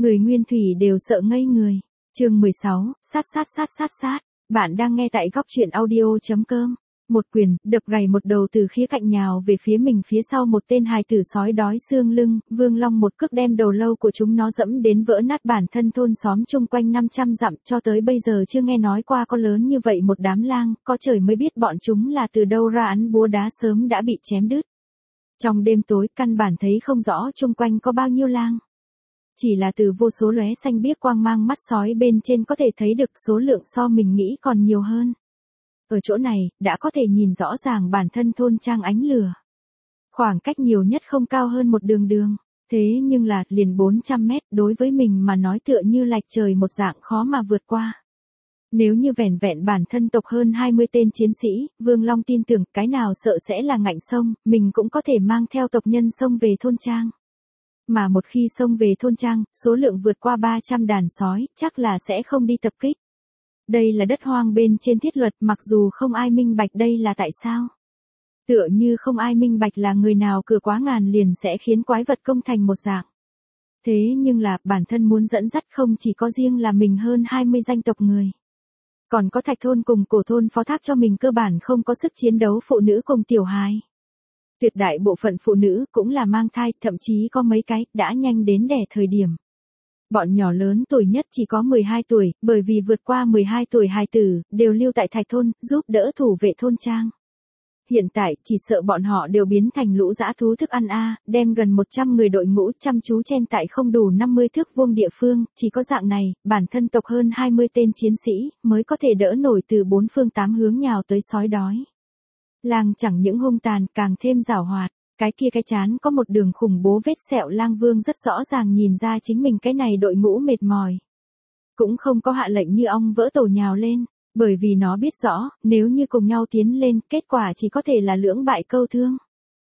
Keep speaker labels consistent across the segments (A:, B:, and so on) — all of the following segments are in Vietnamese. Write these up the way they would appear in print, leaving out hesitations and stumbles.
A: Người Nguyên Thủy đều sợ ngây người. Chương 16, sát. Bạn đang nghe tại góc truyện audio.com. Một quyền, đập gầy một đầu từ khía cạnh nhào về phía mình phía sau một tên hài tử sói đói xương lưng, Vương Long một cước đem đầu lâu của chúng nó dẫm đến vỡ nát bản thân thôn xóm chung quanh 500 dặm, cho tới bây giờ chưa nghe nói qua có lớn như vậy một đám lang, có trời mới biết bọn chúng là từ đâu ra, án búa đá sớm đã bị chém đứt. Trong đêm tối căn bản thấy không rõ chung quanh có bao nhiêu lang. Chỉ là từ vô số lóe xanh biếc quang mang mắt sói bên trên có thể thấy được số lượng so mình nghĩ còn nhiều hơn. Ở chỗ này, đã có thể nhìn rõ ràng bản thân thôn trang ánh lửa. Khoảng cách nhiều nhất không cao hơn một đường. Thế nhưng là liền 400 mét đối với mình mà nói tựa như lạch trời một dạng khó mà vượt qua. Nếu như vẻn vẹn bản thân tộc hơn 20 tên chiến sĩ, Vương Long tin tưởng cái nào sợ sẽ là ngạnh sông, mình cũng có thể mang theo tộc nhân sông về thôn trang. Mà một khi xông về thôn trang, số lượng vượt qua 300 đàn sói, chắc là sẽ không đi tập kích. Đây là đất hoang bên trên thiết luật, mặc dù không ai minh bạch đây là tại sao. Tựa như không ai minh bạch là người nào cửa quá ngàn liền sẽ khiến quái vật công thành một dạng. Thế nhưng là, bản thân muốn dẫn dắt không chỉ có riêng là mình hơn 20 danh tộc người. Còn có Thạch thôn cùng Cổ thôn phó thác cho mình cơ bản không có sức chiến đấu phụ nữ cùng tiểu hài. Tuyệt đại bộ phận phụ nữ cũng là mang thai, thậm chí có mấy cái đã nhanh đến đẻ thời điểm. Bọn nhỏ lớn tuổi nhất chỉ có 12 tuổi, bởi vì vượt qua 12 tuổi hài tử, đều lưu tại Thạch thôn, giúp đỡ thủ vệ thôn trang. Hiện tại, chỉ sợ bọn họ đều biến thành lũ dã thú thức ăn đem gần 100 người đội ngũ chăm chú chen tại không đủ 50 thước vuông địa phương, chỉ có dạng này, bản thân tộc hơn 20 tên chiến sĩ, mới có thể đỡ nổi từ 4 phương 8 hướng nhào tới sói đói. Lang chẳng những hung tàn, càng thêm giảo hoạt, cái kia cái chán có một đường khủng bố vết sẹo, Lang Vương rất rõ ràng nhìn ra chính mình cái này đội ngũ mệt mỏi. Cũng không có hạ lệnh như ong vỡ tổ nhào lên, bởi vì nó biết rõ, nếu như cùng nhau tiến lên, kết quả chỉ có thể là lưỡng bại câu thương.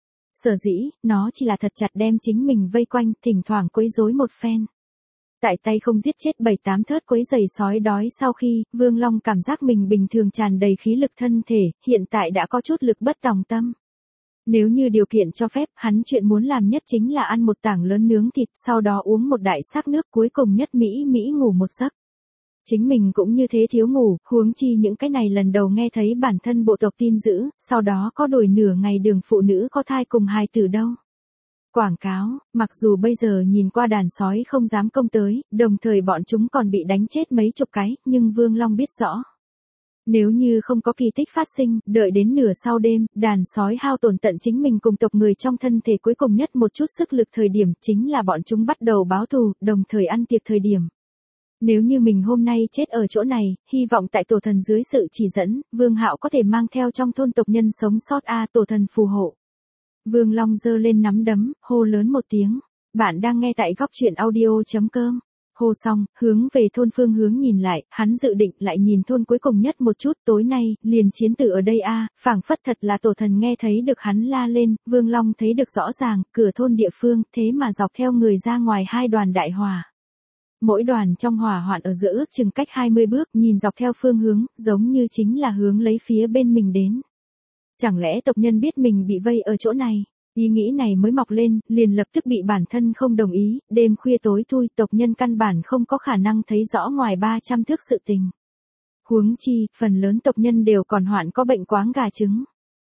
A: Sở dĩ, nó chỉ là thật chặt đem chính mình vây quanh, thỉnh thoảng quấy rối một phen. Tại tay không giết chết 7-8 thớt quấy rầy sói đói sau khi, Vương Long cảm giác mình bình thường tràn đầy khí lực thân thể, hiện tại đã có chút lực bất tòng tâm. Nếu như điều kiện cho phép, hắn chuyện muốn làm nhất chính là ăn một tảng lớn nướng thịt, sau đó uống một đại sáp nước, cuối cùng nhất mỹ ngủ một giấc. Chính mình cũng như thế thiếu ngủ, huống chi những cái này lần đầu nghe thấy bản thân bộ tộc tin dữ, sau đó có đổi nửa ngày đường phụ nữ có thai cùng hài tử đâu. Quảng cáo, mặc dù bây giờ nhìn qua đàn sói không dám công tới, đồng thời bọn chúng còn bị đánh chết mấy chục cái, nhưng Vương Long biết rõ. Nếu như không có kỳ tích phát sinh, đợi đến nửa sau đêm, đàn sói hao tổn tận chính mình cùng tộc người trong thân thể cuối cùng nhất một chút sức lực thời điểm chính là bọn chúng bắt đầu báo thù, đồng thời ăn tiệc thời điểm. Nếu như mình hôm nay chết ở chỗ này, hy vọng tại tổ thần dưới sự chỉ dẫn, Vương Hạo có thể mang theo trong thôn tộc nhân sống sót tổ thần phù hộ. Vương Long giơ lên nắm đấm, hô lớn một tiếng. Bạn đang nghe tại góc truyện audio.com. Hô xong, hướng về thôn phương hướng nhìn lại, hắn dự định lại nhìn thôn cuối cùng nhất một chút, tối nay, liền chiến tử ở đây phảng phất thật là tổ thần nghe thấy được hắn la lên, Vương Long thấy được rõ ràng, cửa thôn địa phương, thế mà dọc theo người ra ngoài 2 đoàn đại hỏa. Mỗi đoàn trong hỏa hoạn ở giữa ước chừng cách 20 bước, nhìn dọc theo phương hướng, giống như chính là hướng lấy phía bên mình đến. Chẳng lẽ tộc nhân biết mình bị vây ở chỗ này? Ý nghĩ này mới mọc lên, liền lập tức bị bản thân không đồng ý, đêm khuya tối thui, tộc nhân căn bản không có khả năng thấy rõ ngoài 300 thước sự tình. Huống chi, phần lớn tộc nhân đều còn hoạn có bệnh quáng gà trứng.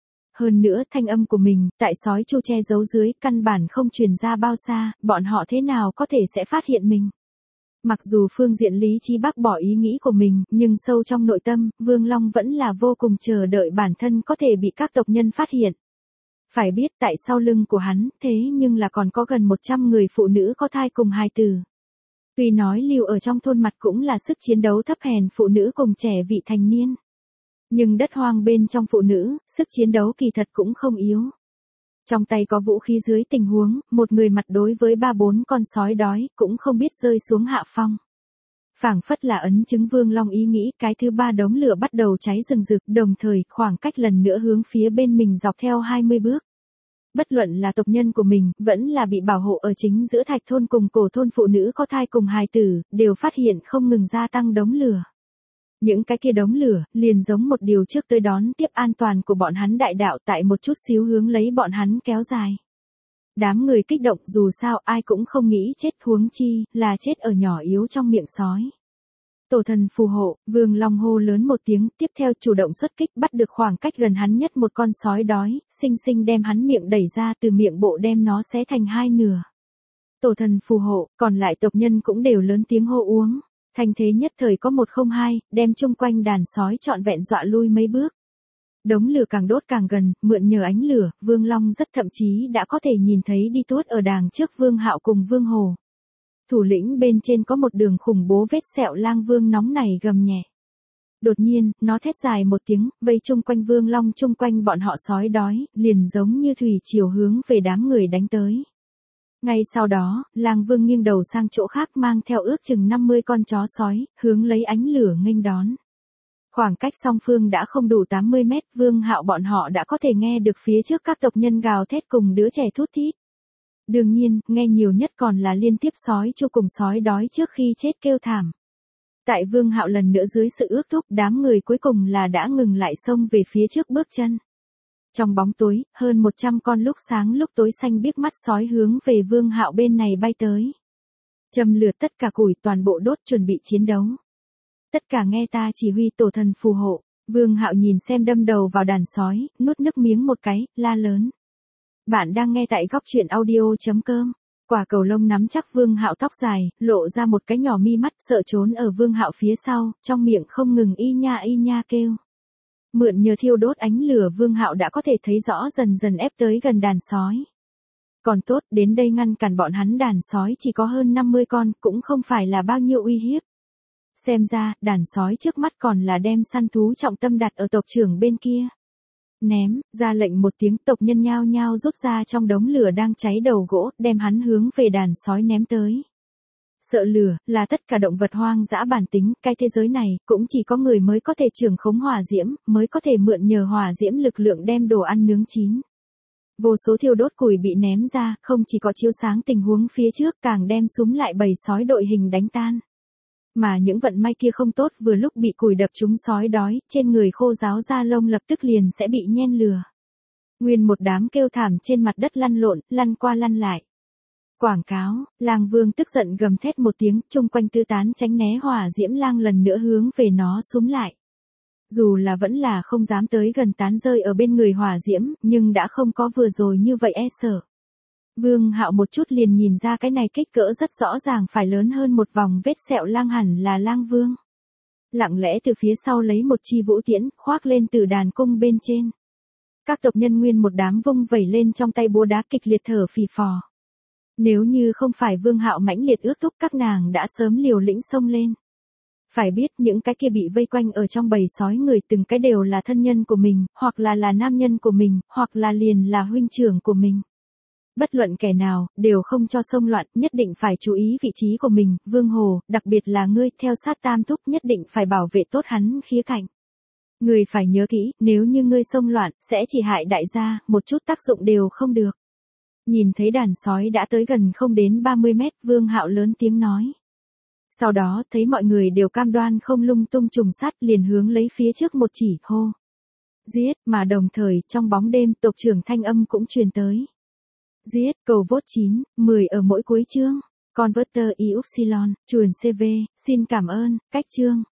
A: Hơn nữa, thanh âm của mình, tại sói chu che giấu dưới, căn bản không truyền ra bao xa, bọn họ thế nào có thể sẽ phát hiện mình. Mặc dù phương diện lý trí bác bỏ ý nghĩ của mình, nhưng sâu trong nội tâm, Vương Long vẫn là vô cùng chờ đợi bản thân có thể bị các tộc nhân phát hiện. Phải biết tại sau lưng của hắn, thế nhưng là còn có gần 100 người phụ nữ có thai cùng hài tử. Tuy nói lưu ở trong thôn mặt cũng là sức chiến đấu thấp hèn phụ nữ cùng trẻ vị thành niên. Nhưng đất hoang bên trong phụ nữ, sức chiến đấu kỳ thật cũng không yếu. Trong tay có vũ khí dưới tình huống, một người mặt đối với 3-4 con sói đói, cũng không biết rơi xuống hạ phong. Phảng phất là ấn chứng Vương Long ý nghĩ, cái thứ 3 đống lửa bắt đầu cháy rừng rực, đồng thời khoảng cách lần nữa hướng phía bên mình dọc theo 20 bước. Bất luận là tộc nhân của mình, vẫn là bị bảo hộ ở chính giữa Thạch thôn cùng Cổ thôn phụ nữ có thai cùng hài tử, đều phát hiện không ngừng gia tăng đống lửa. Những cái kia đống lửa, liền giống một điều trước tới đón tiếp an toàn của bọn hắn đại đạo tại một chút xíu hướng lấy bọn hắn kéo dài. Đám người kích động, dù sao ai cũng không nghĩ chết, huống chi là chết ở nhỏ yếu trong miệng sói. Tổ thần phù hộ, Vương Long hô lớn một tiếng, tiếp theo chủ động xuất kích, bắt được khoảng cách gần hắn nhất một con sói đói, xinh xinh đem hắn miệng đẩy ra, từ miệng bộ đem nó xé thành hai nửa. Tổ thần phù hộ, còn lại tộc nhân cũng đều lớn tiếng hô uống. Thành thế nhất thời có 102, đem chung quanh đàn sói trọn vẹn dọa lui mấy bước. Đống lửa càng đốt càng gần, mượn nhờ ánh lửa, Vương Long rất thậm chí đã có thể nhìn thấy đi tuốt ở đàng trước Vương Hạo cùng Vương Hồ. Thủ lĩnh bên trên có một đường khủng bố vết sẹo lang Vương nóng này gầm nhẹ. Đột nhiên, nó thét dài một tiếng, vây chung quanh Vương Long, chung quanh bọn họ sói đói, liền giống như thủy triều hướng về đám người đánh tới. Ngay sau đó, lang Vương nghiêng đầu sang chỗ khác, mang theo ước chừng 50 con chó sói, hướng lấy ánh lửa nghênh đón. Khoảng cách song phương đã không đủ 80 mét, Vương Hạo bọn họ đã có thể nghe được phía trước các tộc nhân gào thét cùng đứa trẻ thút thít. Đương nhiên, nghe nhiều nhất còn là liên tiếp sói chu cùng sói đói trước khi chết kêu thảm. Tại Vương Hạo lần nữa dưới sự ước thúc, đám người cuối cùng là đã ngừng lại xông về phía trước bước chân. Trong bóng tối, hơn 100 con lúc sáng lúc tối xanh biếc mắt sói hướng về Vương Hạo bên này bay tới. Châm lửa tất cả củi, toàn bộ đốt, chuẩn bị chiến đấu. Tất cả nghe ta chỉ huy, tổ thần phù hộ. Vương Hạo nhìn xem đâm đầu vào đàn sói, nuốt nước miếng một cái, la lớn. Bạn đang nghe tại góc truyện audio.com. Quả cầu lông nắm chắc Vương Hạo tóc dài, lộ ra một cái nhỏ mi mắt, sợ trốn ở Vương Hạo phía sau, trong miệng không ngừng y nha kêu. Mượn nhờ thiêu đốt ánh lửa, Vương Hạo đã có thể thấy rõ dần dần ép tới gần đàn sói. Còn tốt, đến đây ngăn cản bọn hắn đàn sói chỉ có hơn 50 con, cũng không phải là bao nhiêu uy hiếp. Xem ra, đàn sói trước mắt còn là đem săn thú trọng tâm đặt ở tộc trưởng bên kia. Ném, ra lệnh một tiếng, tộc nhân nhao nhao rút ra trong đống lửa đang cháy đầu gỗ, đem hắn hướng về đàn sói ném tới. Sợ lửa, là tất cả động vật hoang dã bản tính, cái thế giới này, cũng chỉ có người mới có thể trưởng khống hỏa diễm, mới có thể mượn nhờ hỏa diễm lực lượng đem đồ ăn nướng chín. Vô số thiêu đốt củi bị ném ra, không chỉ có chiếu sáng tình huống phía trước, càng đem súm lại bầy sói đội hình đánh tan. Mà những vận may kia không tốt, vừa lúc bị củi đập trúng sói đói, trên người khô ráo da lông lập tức liền sẽ bị nhen lửa. Nguyên một đám kêu thảm trên mặt đất lăn lộn, lăn qua lăn lại. Quảng cáo, lang Vương tức giận gầm thét một tiếng, chung quanh tư tán tránh né hỏa diễm, lang lần nữa hướng về nó súm lại. Dù là vẫn là không dám tới gần, tán rơi ở bên người hỏa diễm, nhưng đã không có vừa rồi như vậy e sợ. Vương Hạo một chút liền nhìn ra cái này kích cỡ rất rõ ràng phải lớn hơn một vòng vết sẹo lang hẳn là lang Vương. Lặng lẽ từ phía sau lấy một chi vũ tiễn, khoác lên từ đàn cung bên trên. Các tộc nhân nguyên một đám vung vẩy lên trong tay búa đá, kịch liệt thở phì phò. Nếu như không phải Vương Hạo mãnh liệt ước thúc, các nàng đã sớm liều lĩnh xông lên. Phải biết những cái kia bị vây quanh ở trong bầy sói người, từng cái đều là thân nhân của mình, hoặc là nam nhân của mình, hoặc là liền là huynh trưởng của mình. Bất luận kẻ nào, đều không cho xông loạn, nhất định phải chú ý vị trí của mình. Vương Hồ, đặc biệt là ngươi, theo sát Tam Thúc, nhất định phải bảo vệ tốt hắn khía cạnh. Ngươi phải nhớ kỹ, nếu như ngươi xông loạn, sẽ chỉ hại đại gia, một chút tác dụng đều không được. Nhìn thấy đàn sói đã tới gần không đến 30 mét, Vương Hạo lớn tiếng nói. Sau đó, thấy mọi người đều cam đoan không lung tung trùng sát, liền hướng lấy phía trước một chỉ, hô. Giết, mà đồng thời, trong bóng đêm, tộc trưởng thanh âm cũng truyền tới. Giết, cầu vote 9, 10 ở mỗi cuối chương. Converter Y Upsilon, chuồn CV, xin cảm ơn, cách chương.